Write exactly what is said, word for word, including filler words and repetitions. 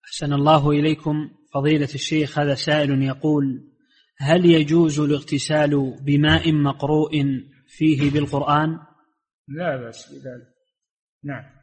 أحسن الله إليكم فضيلة الشيخ. هذا سائل يقول: هل يجوز الاغتسال بماء مقروء فيه بالقرآن؟ لا بأس بذلك. نعم.